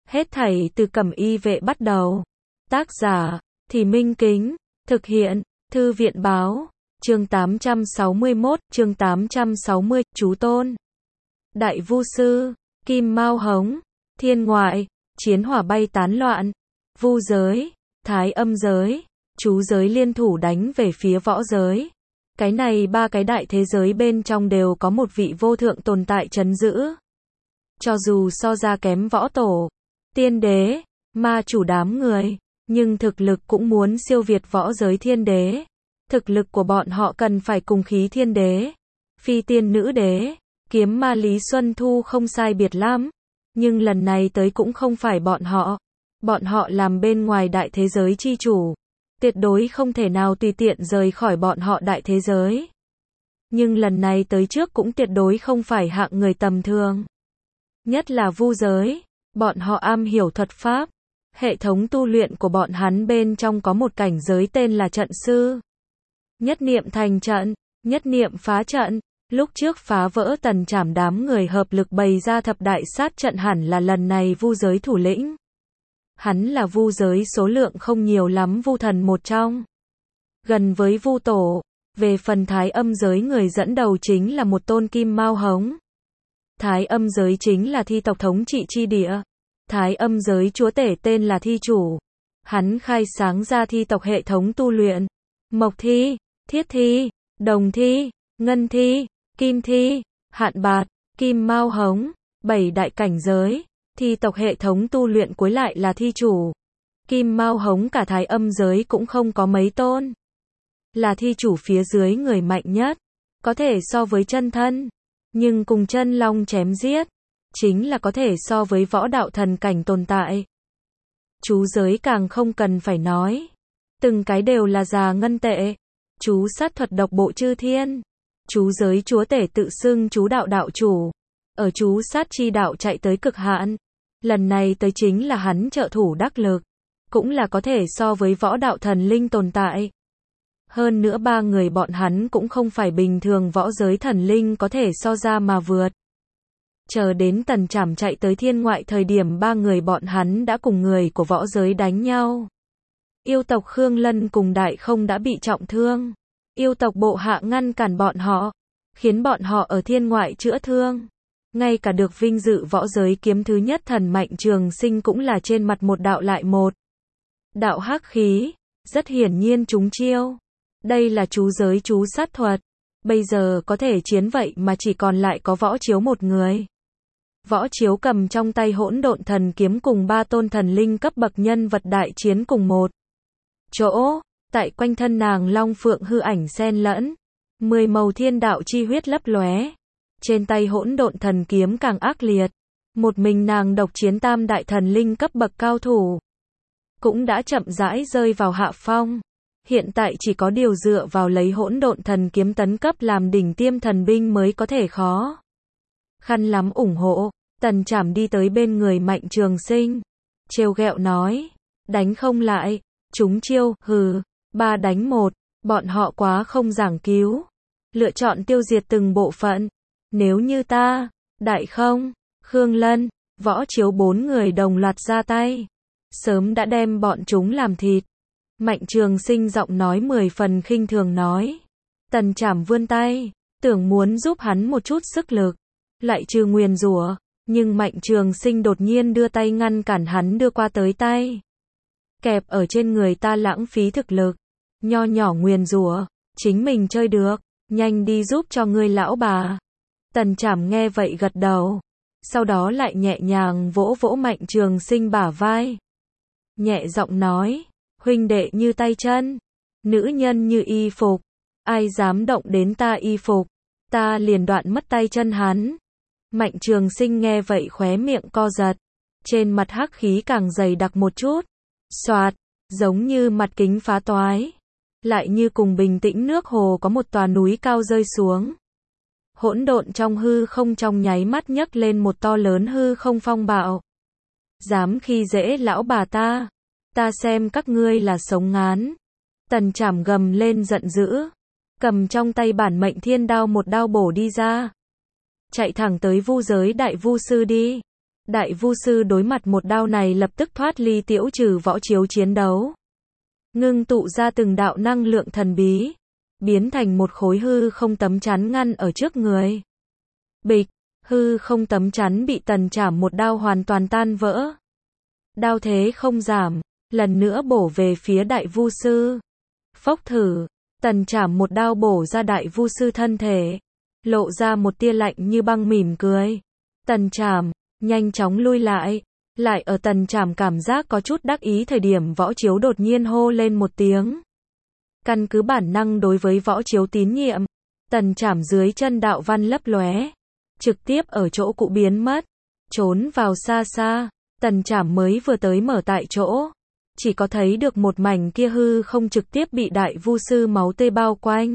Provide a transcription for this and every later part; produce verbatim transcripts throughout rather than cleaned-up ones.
Hết thảy từ Cẩm Y Vệ bắt đầu. Tác giả, Thì Minh Kính. Thực hiện, Thư viện Báo. Chương tám trăm sáu mươi mốt, chương tám trăm sáu mươi, Chú Tôn. Đại Vu Sư, Kim Mao Hống, Thiên Ngoại, chiến hỏa bay tán loạn. Vu giới, Thái Âm giới, Chú giới liên thủ đánh về phía võ giới. Cái này ba cái đại thế giới bên trong đều có một vị vô thượng tồn tại trấn giữ. Cho dù so ra kém võ tổ, tiên đế, ma chủ đám người, nhưng thực lực cũng muốn siêu việt võ giới thiên đế. Thực lực của bọn họ cần phải cùng khí thiên đế, phi tiên nữ đế, kiếm ma Lý Xuân Thu không sai biệt lắm. Nhưng lần này tới cũng không phải bọn họ. Bọn họ làm bên ngoài đại thế giới chi chủ. Tuyệt đối không thể nào tùy tiện rời khỏi bọn họ đại thế giới. Nhưng lần này tới trước cũng tuyệt đối không phải hạng người tầm thường. Nhất là vu giới, bọn họ am hiểu thuật pháp. Hệ thống tu luyện của bọn hắn bên trong có một cảnh giới tên là trận sư. Nhất niệm thành trận, nhất niệm phá trận. Lúc trước phá vỡ Tần Trảm đám người hợp lực bày ra thập đại sát trận hẳn là lần này vu giới thủ lĩnh. Hắn là vu giới số lượng không nhiều lắm vu thần một trong. Gần với vu tổ. Về phần Thái Âm giới người dẫn đầu chính là một tôn Kim Mao Hống. Thái Âm giới chính là thi tộc thống trị chi địa. Thái Âm giới chúa tể tên là Thi Chủ. Hắn khai sáng ra thi tộc hệ thống tu luyện. Mộc thi, thiết thi, đồng thi, ngân thi, kim thi, hạn bạt, Kim Mao Hống. Bảy đại cảnh giới. Thi tộc hệ thống tu luyện cuối lại là Thi Chủ. Kim Mao Hống cả Thái Âm giới cũng không có mấy tôn. Là Thi Chủ phía dưới người mạnh nhất. Có thể so với chân thân. Nhưng cùng chân long chém giết. Chính là có thể so với võ đạo thần cảnh tồn tại. Chú giới càng không cần phải nói. Từng cái đều là già ngân tệ. Chú sát thuật độc bộ chư thiên. Chú giới chúa tể tự xưng chú đạo đạo chủ. Ở chú sát chi đạo chạy tới cực hạn. Lần này tới chính là hắn trợ thủ đắc lực. Cũng là có thể so với võ đạo thần linh tồn tại. Hơn nữa ba người bọn hắn cũng không phải bình thường võ giới thần linh có thể so ra mà vượt. Chờ đến Tần Trảm chạy tới thiên ngoại thời điểm ba người bọn hắn đã cùng người của võ giới đánh nhau. Yêu tộc Khương Lân cùng Đại Không đã bị trọng thương. Yêu tộc bộ hạ ngăn cản bọn họ. Khiến bọn họ ở thiên ngoại chữa thương. Ngay cả được vinh dự võ giới kiếm thứ nhất thần Mạnh Trường Sinh cũng là trên mặt một đạo lại một. Đạo hắc khí. Rất hiển nhiên chúng chiêu. Đây là chú giới chú sát thuật. Bây giờ có thể chiến vậy mà chỉ còn lại có Võ Chiếu một người. Võ Chiếu cầm trong tay hỗn độn thần kiếm cùng ba tôn thần linh cấp bậc nhân vật đại chiến cùng một chỗ. Tại quanh thân nàng long phượng hư ảnh xen lẫn. Mười màu thiên đạo chi huyết lấp lóe. Trên tay hỗn độn thần kiếm càng ác liệt. Một mình nàng độc chiến tam đại thần linh cấp bậc cao thủ. Cũng đã chậm rãi rơi vào hạ phong. Hiện tại chỉ có điều dựa vào lấy hỗn độn thần kiếm tấn cấp làm đỉnh tiêm thần binh mới có thể khó. Khăn lắm ủng hộ. Tần Trảm đi tới bên người Mạnh Trường Sinh. Trêu ghẹo nói. Đánh không lại. Chúng chiêu, hừ. Ba đánh một. Bọn họ quá không giảng cứu. Lựa chọn tiêu diệt từng bộ phận. Nếu như ta, Đại Không, Khương Lân, Võ Chiếu bốn người đồng loạt ra tay. Sớm đã đem bọn chúng làm thịt. Mạnh Trường Sinh giọng nói mười phần khinh thường nói. Tần Trảm vươn tay. Tưởng muốn giúp hắn một chút sức lực. Lại trừ nguyền rủa. Nhưng Mạnh Trường Sinh đột nhiên đưa tay ngăn cản hắn đưa qua tới tay. Kẹp ở trên người ta lãng phí thực lực. Nho nhỏ nguyền rủa. Chính mình chơi được. Nhanh đi giúp cho ngươi lão bà. Tần Trảm nghe vậy gật đầu. Sau đó lại nhẹ nhàng vỗ vỗ Mạnh Trường Sinh bả vai. Nhẹ giọng nói. Huynh đệ như tay chân. Nữ nhân như y phục. Ai dám động đến ta y phục. Ta liền đoạn mất tay chân hắn. Mạnh Trường Sinh nghe vậy khóe miệng co giật. Trên mặt hắc khí càng dày đặc một chút. Xoạt. Giống như mặt kính phá toái. Lại như cùng bình tĩnh nước hồ có một tòa núi cao rơi xuống. Hỗn độn trong hư không trong nháy mắt nhấc lên một to lớn hư không phong bạo. Dám khi dễ lão bà ta. Ta xem các ngươi là sống ngán. Tần Trảm gầm lên giận dữ. Cầm trong tay bản mệnh thiên đao một đao bổ đi ra. Chạy thẳng tới vu giới đại vu sư đi. Đại vu sư đối mặt một đao này lập tức thoát ly Tiễu Trừ võ chiếu chiến đấu. Ngưng tụ ra từng đạo năng lượng thần bí, biến thành một khối hư không tấm chắn ngăn ở trước người. Bịch, hư không tấm chắn bị Tần Trảm một đao hoàn toàn tan vỡ. Đao thế không giảm, lần nữa bổ về phía đại vu sư. Phốc thử, Tần Trảm một đao bổ ra đại vu sư thân thể, lộ ra một tia lạnh như băng mỉm cười. Tần Trảm nhanh chóng lui lại, lại ở Tần Trảm cảm giác có chút đắc ý thời điểm võ chiếu đột nhiên hô lên một tiếng. Căn cứ bản năng đối với võ chiếu tín nhiệm, Tần Trảm dưới chân đạo văn lấp lóe, trực tiếp ở chỗ cũ biến mất, trốn vào xa xa. Tần Trảm mới vừa tới mở tại chỗ, chỉ có thấy được một mảnh kia hư không trực tiếp bị đại vu sư máu tươi bao quanh.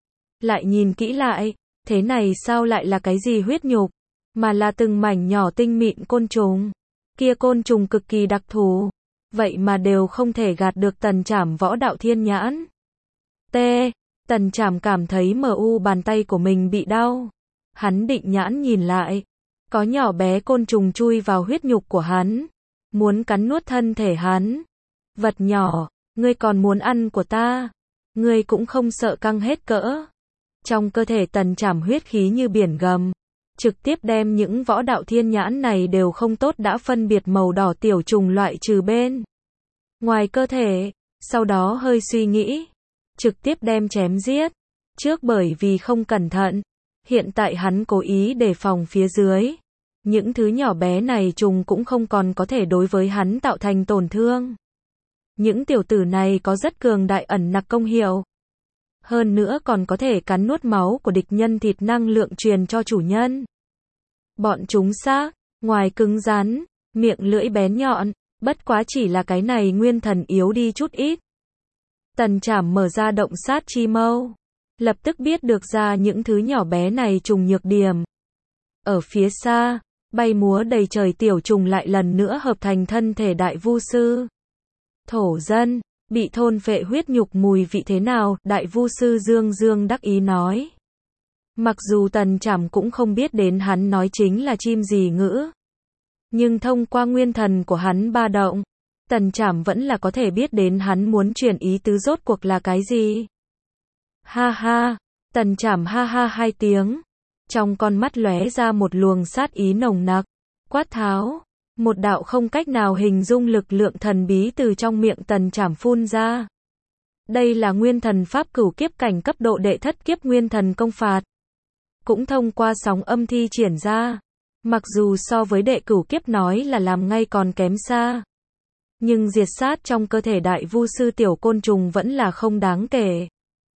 Lại nhìn kỹ lại, thế này sao lại là cái gì huyết nhục, mà là từng mảnh nhỏ tinh mịn côn trùng. Kia côn trùng cực kỳ đặc thù, vậy mà đều không thể gạt được Tần Trảm võ đạo thiên nhãn. T. Tần Trảm cảm thấy mờ u bàn tay của mình bị đau. Hắn định nhãn nhìn lại, có nhỏ bé côn trùng chui vào huyết nhục của hắn, muốn cắn nuốt thân thể hắn. Vật nhỏ, ngươi còn muốn ăn của ta, ngươi cũng không sợ căng hết cỡ. Trong cơ thể Tần Trảm huyết khí như biển gầm, trực tiếp đem những võ đạo thiên nhãn này đều không tốt đã phân biệt màu đỏ tiểu trùng loại trừ bên ngoài cơ thể, sau đó hơi suy nghĩ, trực tiếp đem chém giết. Trước bởi vì không cẩn thận, hiện tại hắn cố ý đề phòng phía dưới. Những thứ nhỏ bé này trùng cũng không còn có thể đối với hắn tạo thành tổn thương. Những tiểu tử này có rất cường đại ẩn nặc công hiệu. Hơn nữa còn có thể cắn nuốt máu của địch nhân thịt năng lượng truyền cho chủ nhân. Bọn chúng xác, ngoài cứng rắn, miệng lưỡi bén nhọn, bất quá chỉ là cái này nguyên thần yếu đi chút ít. Tần Trảm mở ra động sát chi mâu, lập tức biết được ra những thứ nhỏ bé này trùng nhược điểm. Ở phía xa, bay múa đầy trời tiểu trùng lại lần nữa hợp thành thân thể đại vu sư. Thổ dân, bị thôn phệ huyết nhục mùi vị thế nào? Đại vu sư dương dương đắc ý nói. Mặc dù Tần Trảm cũng không biết đến hắn nói chính là chim gì ngữ, nhưng thông qua nguyên thần của hắn ba động, Tần Trảm vẫn là có thể biết đến hắn muốn truyền ý tứ rốt cuộc là cái gì. Ha ha, Tần Trảm ha ha hai tiếng, trong con mắt lóe ra một luồng sát ý nồng nặc, quát tháo, một đạo không cách nào hình dung lực lượng thần bí từ trong miệng Tần Trảm phun ra. Đây là nguyên thần pháp cửu kiếp cảnh cấp độ đệ thất kiếp nguyên thần công phạt, cũng thông qua sóng âm thi triển ra. Mặc dù so với đệ cửu kiếp nói là làm ngay còn kém xa, nhưng diệt sát trong cơ thể đại vu sư tiểu côn trùng vẫn là không đáng kể.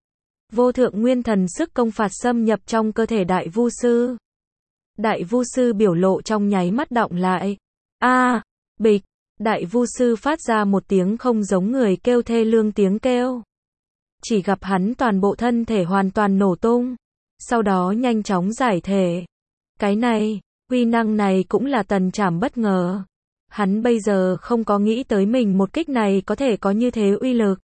Vô thượng nguyên thần sức công phạt xâm nhập trong cơ thể đại vu sư. Đại vu sư biểu lộ trong nháy mắt động lại. A, à, bịch, đại vu sư phát ra một tiếng không giống người kêu thê lương tiếng kêu. Chỉ gặp hắn toàn bộ thân thể hoàn toàn nổ tung, sau đó nhanh chóng giải thể. Cái này, uy năng này cũng là Tần Trảm bất ngờ. Hắn bây giờ không có nghĩ tới mình một kích này có thể có như thế uy lực.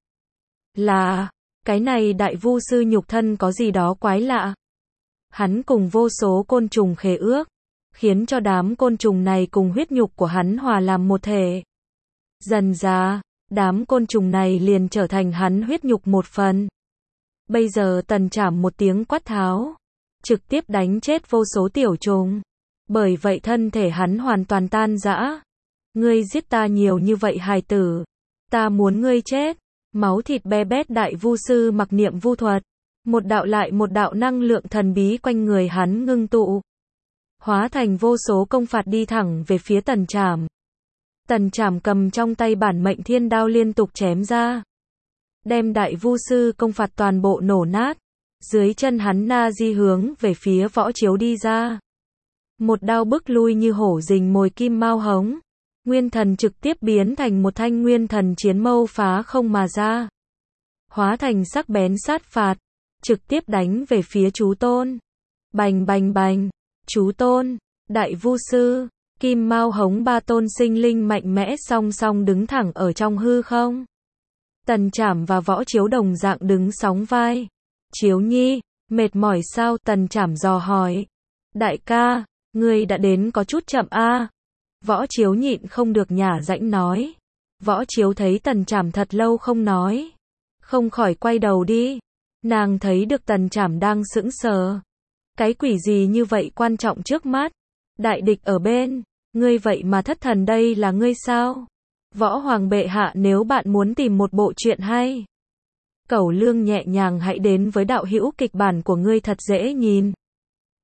Là, cái này đại vu sư nhục thân có gì đó quái lạ. Hắn cùng vô số côn trùng khế ước, khiến cho đám côn trùng này cùng huyết nhục của hắn hòa làm một thể. Dần dà, đám côn trùng này liền trở thành hắn huyết nhục một phần. Bây giờ Tần Trảm một tiếng quát tháo, trực tiếp đánh chết vô số tiểu trùng. Bởi vậy thân thể hắn hoàn toàn tan rã. Ngươi giết ta nhiều như vậy hài tử, ta muốn ngươi chết. Máu thịt be bét đại vu sư mặc niệm vu thuật, một đạo lại một đạo năng lượng thần bí quanh người hắn ngưng tụ, hóa thành vô số công phạt đi thẳng về phía Tần Trảm. Tần Trảm cầm trong tay bản mệnh thiên đao liên tục chém ra, đem đại vu sư công phạt toàn bộ nổ nát. Dưới chân hắn na di hướng về phía võ chiếu đi ra, một đao bức lui như hổ rình mồi kim mao hống. Nguyên thần trực tiếp biến thành một thanh nguyên thần chiến mâu phá không mà ra, hóa thành sắc bén sát phạt, trực tiếp đánh về phía chú tôn. Bành bành bành, chú tôn, đại vu sư, kim mao hống ba tôn sinh linh mạnh mẽ song song đứng thẳng ở trong hư không. Tần Trảm và võ chiếu đồng dạng đứng sóng vai. Chiếu nhi, mệt mỏi sao? Tần Trảm dò hỏi. Đại ca, ngươi đã đến có chút chậm a. Võ Chiếu nhịn không được nhả rãnh nói. Võ Chiếu thấy Tần Trảm thật lâu không nói. Không khỏi quay đầu đi. Nàng thấy được Tần Trảm đang sững sờ. Cái quỷ gì như vậy quan trọng trước mắt? Đại địch ở bên. Ngươi vậy mà thất thần, đây là ngươi sao? Võ Hoàng bệ hạ, nếu bạn muốn tìm một bộ truyện hay, cẩu lương nhẹ nhàng, hãy đến với đạo hữu kịch bản của ngươi thật dễ nhìn.